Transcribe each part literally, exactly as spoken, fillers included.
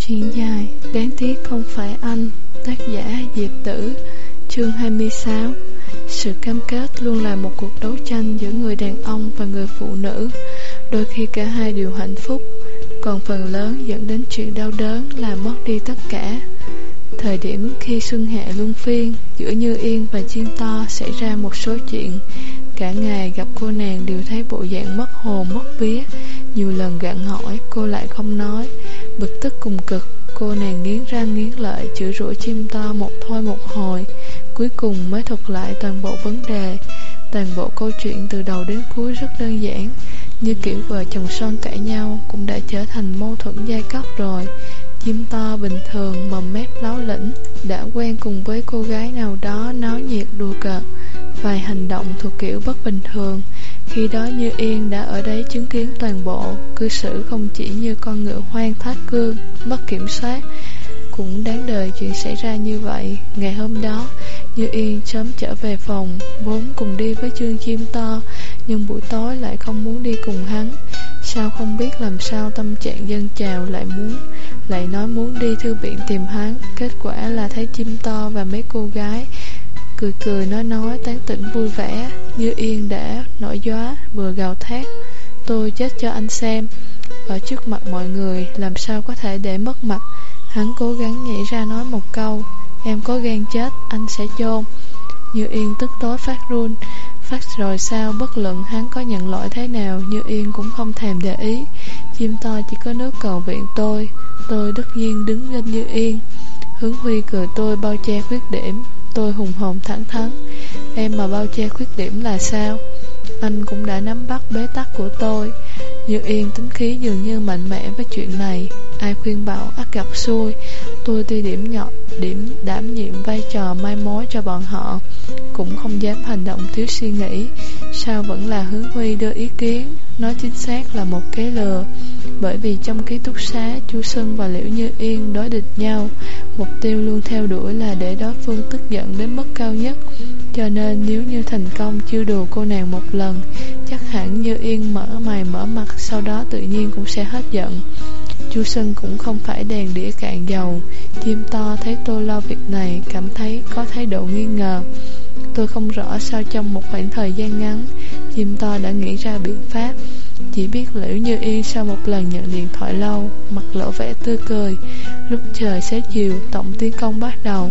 Chuyện dài, đáng tiếc không phải anh. Tác giả Diệp Tử. Chương hai mươi sáu. Sự cam kết luôn là một cuộc đấu tranh giữa người đàn ông và người phụ nữ. Đôi khi cả hai đều hạnh phúc, còn phần lớn dẫn đến chuyện đau đớn là mất đi tất cả. Thời điểm khi xuân hạ luân phiên, giữa Như Yên và Chim To xảy ra một số chuyện. Cả ngày gặp cô nàng đều thấy bộ dạng mất hồn mất vía. Nhiều lần gặng hỏi cô lại không nói. Bực tức cùng cực, cô nàng nghiến răng nghiến lợi chửi rủa Chim To một thôi một hồi. Cuối cùng mới thuật lại toàn bộ vấn đề. Toàn bộ câu chuyện từ đầu đến cuối rất đơn giản, như kiểu vợ chồng son cãi nhau cũng đã trở thành mâu thuẫn giai cấp rồi. Chim To bình thường mồm mép láo lĩnh, đã quen cùng với cô gái nào đó náo nhiệt đùa cợt, vài hành động thuộc kiểu bất bình thường. Khi đó Như Yên đã ở đấy chứng kiến toàn bộ, cư xử không chỉ như con ngựa hoang thoát cương, mất kiểm soát. Cũng đáng đời chuyện xảy ra như vậy. Ngày hôm đó, Như Yên sớm trở về phòng, vốn cùng đi với Trương Chim To, nhưng buổi tối lại không muốn đi cùng hắn. Sao không biết làm sao tâm trạng dâng trào lại muốn, lại nói muốn đi thư viện tìm hắn. Kết quả là thấy Chim To và mấy cô gái cười cười nói nói tán tỉnh vui vẻ. Như Yên đã nổi gióa, vừa gào thét: "Tôi chết cho anh xem!" Ở trước mặt mọi người, làm sao có thể để mất mặt. Hắn cố gắng nhảy ra nói một câu: "Em có gan chết, anh sẽ chôn." Như Yên tức tối phát run. Phát rồi sao, bất luận hắn có nhận lỗi thế nào, Như Yên cũng không thèm để ý. Chim To chỉ có nước cầu viện tôi. Tôi tất nhiên đứng lên Như Yên. Hướng Huy cười tôi bao che khuyết điểm. Tôi hùng hồn thẳng thắn: "Em mà bao che khuyết điểm là sao? Anh cũng đã nắm bắt bế tắc của tôi." Như Yên tính khí dường như mạnh mẽ với chuyện này. Ai khuyên bảo ắt gặp xui. Tôi tuy điểm nhọn, điểm đảm nhiệm vai trò mai mối cho bọn họ, cũng không dám hành động thiếu suy nghĩ. Sao vẫn là Hướng Huy đưa ý kiến, nói chính xác là một kế lừa. Bởi vì trong ký túc xá, Chu Xuân và Liễu Như Yên đối địch nhau. Mục tiêu luôn theo đuổi là để đối phương tức giận đến mức cao nhất. Cho nên nếu như thành công chiêu đùa cô nàng một lần, chắc hẳn Như Yên mở mày mở mặt, sau đó tự nhiên cũng sẽ hết giận. Chu Xuân cũng không phải đèn đĩa cạn dầu. Chim To thấy tôi lo việc này, cảm thấy có thái độ nghi ngờ. Tôi không rõ sao trong một khoảng thời gian ngắn, Chim To đã nghĩ ra biện pháp. Chỉ biết Liễu Như Yên sau một lần nhận điện thoại lâu, mặt lộ vẻ tươi cười. Lúc trời xế chiều, tổng tiến công bắt đầu.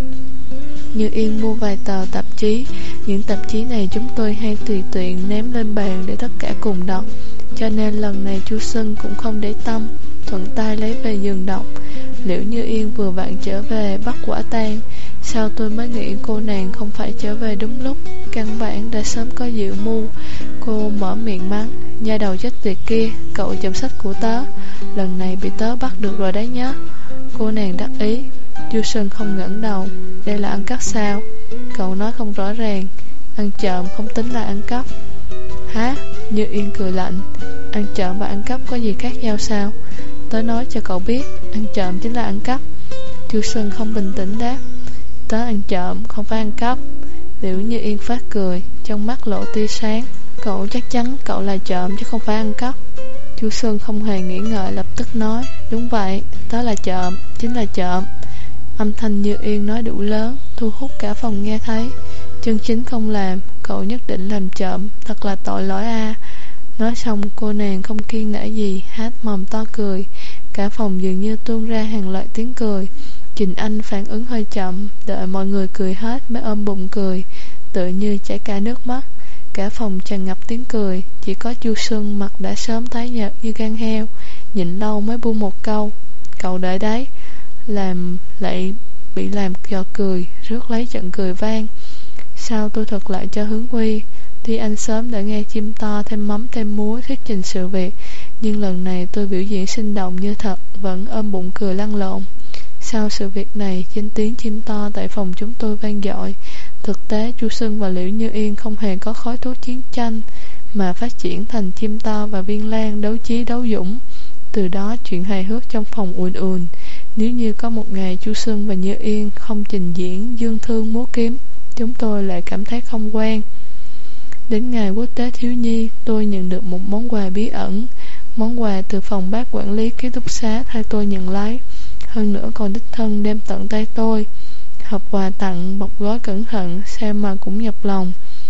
Như Yên mua vài tờ tạp chí. Những tạp chí này chúng tôi hay tùy tiện ném lên bàn để tất cả cùng đọc, cho nên lần này Chu Xuân cũng không để tâm, thuận tay lấy về giường đọc. Liễu Như Yên vừa vặn trở về bắt quả tang. Sao tôi mới nghĩ cô nàng không phải trở về đúng lúc, căn bản đã sớm có dự mưu. Cô mở miệng mắng: "Nha đầu chết tiệt kia, cậu chậm sách của tớ, lần này bị tớ bắt được rồi đấy nhá." Cô nàng đắc ý. Chu Xuân không ngẩng đầu: "Đây là ăn cắp sao?" Cậu nói không rõ ràng. "Ăn trộm không tính là ăn cắp." "Hả?" Như Yên cười lạnh. "Ăn trộm và ăn cắp có gì khác nhau sao? Tớ nói cho cậu biết, ăn trộm chính là ăn cắp." Chu Xuân không bình tĩnh đáp: "Tớ ăn trộm, không phải ăn cắp." Liễu Như Yên phát cười, trong mắt lộ tia sáng: "Cậu chắc chắn cậu là trộm chứ không phải ăn cắp?" Chu Xuân không hề nghĩ ngợi lập tức nói: "Đúng vậy, tớ là trộm, chính là trộm." Âm thanh Như Yên nói đủ lớn, thu hút cả phòng nghe thấy. "Chân chính không làm, cậu nhất định làm trộm, thật là tội lỗi a." Nói xong cô nàng không kiêng nể gì, há mồm to cười. Cả phòng dường như tuôn ra hàng loạt tiếng cười. Trình Anh phản ứng hơi chậm, đợi mọi người cười hết mới ôm bụng cười, tựa như chảy cả nước mắt. Cả phòng tràn ngập tiếng cười, chỉ có Chu Xuân mặt đã sớm tái nhợt như gan heo, nhịn lâu mới buông một câu: "Cậu đợi đấy." Làm lại bị làm trò cười, rước lấy trận cười vang. Sao tôi thuật lại cho Hướng Huy. Tuy anh sớm đã nghe Chim To thêm mắm thêm muối thuyết trình sự việc, nhưng lần này tôi biểu diễn sinh động như thật, vẫn ôm bụng cười lăn lộn. Sau sự việc này, danh tiếng Chim To tại phòng chúng tôi vang dội. Thực tế, Chu Xuân và Liễu Như Yên không hề có khói thuốc chiến tranh, mà phát triển thành Chim To và Viên Lan đấu trí đấu dũng. Từ đó chuyện hài hước trong phòng ùn ùn. Nếu như có một ngày Chu Xuân và Như Yên không trình diễn dương thương múa kiếm, chúng tôi lại cảm thấy không quen. Đến ngày quốc tế thiếu nhi, tôi nhận được một món quà bí ẩn. Món quà từ phòng bác quản lý ký túc xá thay tôi nhận lấy. hơn nữa còn đích thân đem tận tay tôi. Hộp quà tặng bọc gói cẩn thận, xem mà cũng nhọc lòng.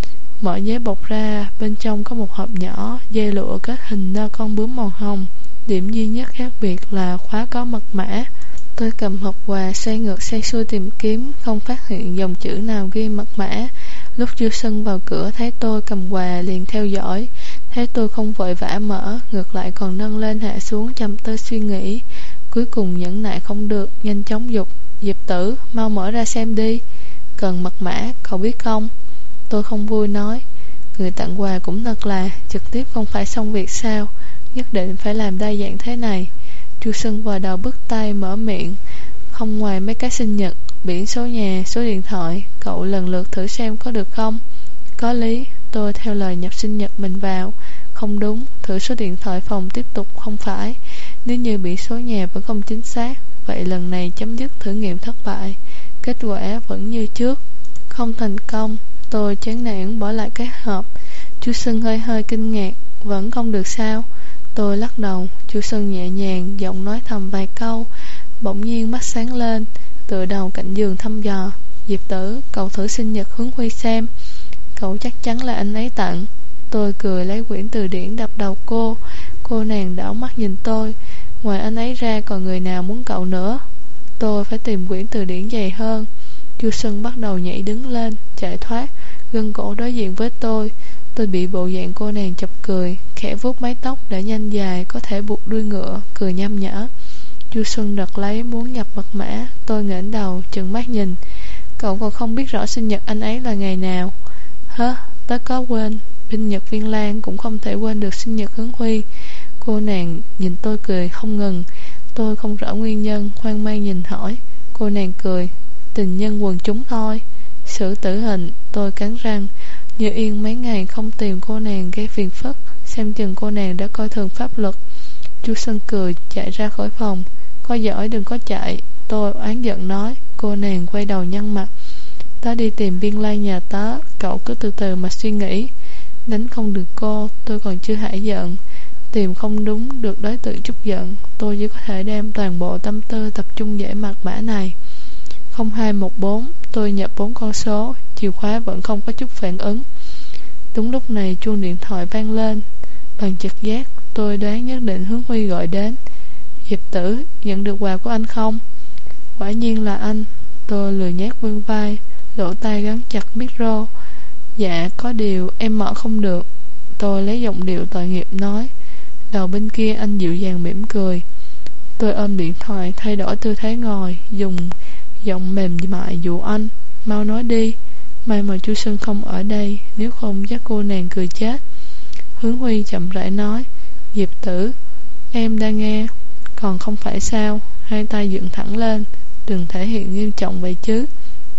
Mở giấy bọc ra, bên trong có một hộp nhỏ, dây lụa kết hình ra con bướm màu hồng. Điểm duy nhất khác biệt là khóa có mật mã. Tôi cầm hộp quà xoay ngược xoay xuôi tìm kiếm, không phát hiện dòng chữ nào ghi mật mã. Lúc Chu Sân vào cửa thấy tôi cầm quà liền theo dõi. Thấy tôi không vội vã mở, ngược lại còn nâng lên hạ xuống trầm tư suy nghĩ. Cuối cùng nhẫn nại không được, nhanh chóng dục: Diệp Tử, mau mở ra xem đi. Cần mật mã, cậu biết không? Tôi không vui nói: người tặng quà cũng thật là, trực tiếp không phải xong việc sao, nhất định phải làm đa dạng thế này. Chu Sân vào đầu bứt tay mở miệng: không ngoài mấy cái sinh nhật, biển số nhà, số điện thoại, cậu lần lượt thử xem có được không? Có lý. Tôi theo lời nhập sinh nhật mình vào. Không đúng, thử số điện thoại phòng tiếp tục không phải. Nếu như biển số nhà vẫn không chính xác, vậy lần này chấm dứt thử nghiệm thất bại. Kết quả vẫn như trước, không thành công. Tôi chán nản bỏ lại cái hộp. Chu Sân hơi hơi kinh ngạc: vẫn không được sao? Tôi lắc đầu. Chu Sân nhẹ nhàng, giọng nói thầm vài câu. Bỗng nhiên mắt sáng lên, tựa đầu cạnh giường thăm dò: Diệp Tử, cậu thử sinh nhật Hướng Huy xem. Cậu chắc chắn là anh ấy tặng. Tôi cười lấy quyển từ điển đập đầu cô. Cô nàng đảo mắt nhìn tôi: ngoài anh ấy ra còn người nào muốn cậu nữa? Tôi phải tìm quyển từ điển dày hơn. Chu Sân bắt đầu nhảy đứng lên, chạy thoát, gân cổ đối diện với tôi. Tôi bị bộ dạng cô nàng chọc cười, khẽ vuốt mái tóc đã nhanh dài có thể buộc đuôi ngựa, cười nham nhở. Chu Xuân đặt lấy muốn nhập mật mã. Tôi ngẩng đầu trừng mắt nhìn: cậu còn không biết rõ sinh nhật anh ấy là ngày nào? Hớ, tớ có quên. Binh nhật Viên Lan cũng không thể quên được sinh nhật Hướng Huy. Cô nàng nhìn tôi cười không ngừng. Tôi không rõ nguyên nhân, hoang mang nhìn hỏi. Cô nàng cười: tình nhân quần chúng thôi. Xử tử hình. Tôi cắn răng. Như yên mấy ngày không tìm cô nàng gây phiền phức, xem chừng cô nàng đã coi thường pháp luật. Chu Sơn cười chạy ra khỏi phòng. Có giỏi đừng có chạy. Tôi oán giận nói. Cô nàng quay đầu nhăn mặt. Tớ đi tìm Viên Lan nhà tớ, cậu cứ từ từ mà suy nghĩ. Đánh không được cô, tôi còn chưa hãi giận. Tìm không đúng được đối tượng chút giận, tôi chỉ có thể đem toàn bộ tâm tư tập trung giải mật mã này. Không hai một bốn. Tôi nhập bốn con số, chìa khóa vẫn không có chút phản ứng. Đúng lúc này chuông điện thoại vang lên. Bằng trực giác, tôi đoán nhất định Hướng Huy gọi đến. Diệp Tử, nhận được quà của anh không? Quả nhiên là anh. Tôi lười nhác vươn vai, lỗ tai gắn chặt micro. Dạ, có điều em mở không được. Tôi lấy giọng điệu tội nghiệp nói. Đầu bên kia anh dịu dàng mỉm cười. Tôi ôm điện thoại thay đổi tư thế ngồi, dùng giọng mềm mại dụ anh: mau nói đi. May mà Chu Sơn không ở đây, nếu không chắc cô nàng cười chết. Hướng Huy chậm rãi nói: Diệp Tử, em đang nghe. Còn không phải sao? Hai tay dựng thẳng lên. Đừng thể hiện nghiêm trọng vậy chứ.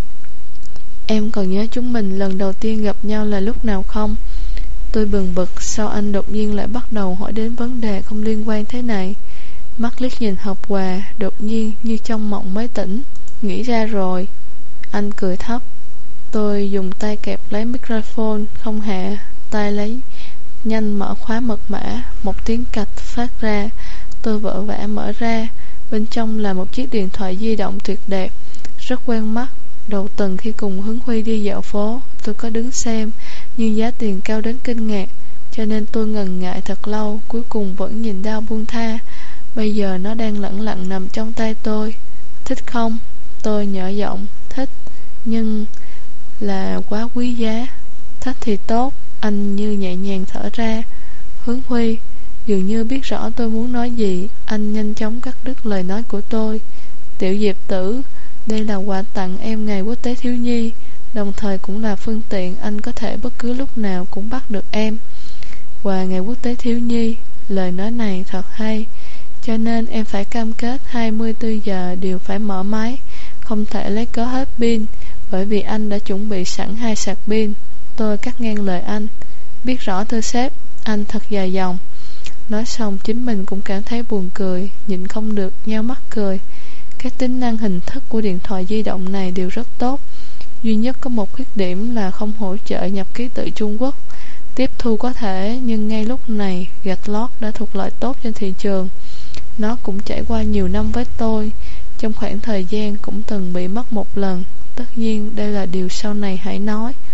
Em còn nhớ chúng mình lần đầu tiên gặp nhau là lúc nào không? Tôi bừng bực, sao anh đột nhiên lại bắt đầu hỏi đến vấn đề không liên quan thế này? Mắt liếc nhìn hộp quà, đột nhiên như trong mộng mới tỉnh. Nghĩ ra rồi. Anh cười thấp. Tôi dùng tay kẹp lấy microphone, không hạ tay lấy, nhanh mở khóa mật mã. Một tiếng cạch phát ra. Tôi vội vã mở ra. Bên trong là một chiếc điện thoại di động tuyệt đẹp, rất quen mắt. Đầu tuần khi cùng Hướng Huy đi dạo phố, tôi có đứng xem, nhưng giá tiền cao đến kinh ngạc, cho nên tôi ngần ngại thật lâu, cuối cùng vẫn nhìn đau buông tha. Bây giờ nó đang lẳng lặng nằm trong tay tôi. Thích không? Tôi nhỏ giọng: thích, nhưng là quá quý giá. Thích thì tốt. Anh như nhẹ nhàng thở ra. Hướng Huy dường như biết rõ tôi muốn nói gì. Anh nhanh chóng cắt đứt lời nói của tôi. Tiểu Diệp Tử, đây là quà tặng em ngày Quốc tế Thiếu Nhi, đồng thời cũng là phương tiện anh có thể bất cứ lúc nào cũng bắt được em. Quà ngày Quốc tế Thiếu Nhi. Lời nói này thật hay. Cho nên em phải cam kết hai mươi tư giờ đều phải mở máy, không thể lấy cớ hết pin, bởi vì anh đã chuẩn bị sẵn hai sạc pin. Tôi cắt ngang lời anh. Biết rõ thưa sếp. Anh thật dài dòng. Nói xong chính mình cũng cảm thấy buồn cười, nhịn không được nheo mắt cười. Các tính năng hình thức của điện thoại di động này đều rất tốt. Duy nhất có một khuyết điểm là không hỗ trợ nhập ký tự Trung Quốc. Tiếp thu có thể, nhưng ngay lúc này gạch lót đã thuộc loại tốt trên thị trường. Nó cũng trải qua nhiều năm với tôi, trong khoảng thời gian cũng từng bị mất một lần. Tất nhiên đây là điều sau này hãy nói.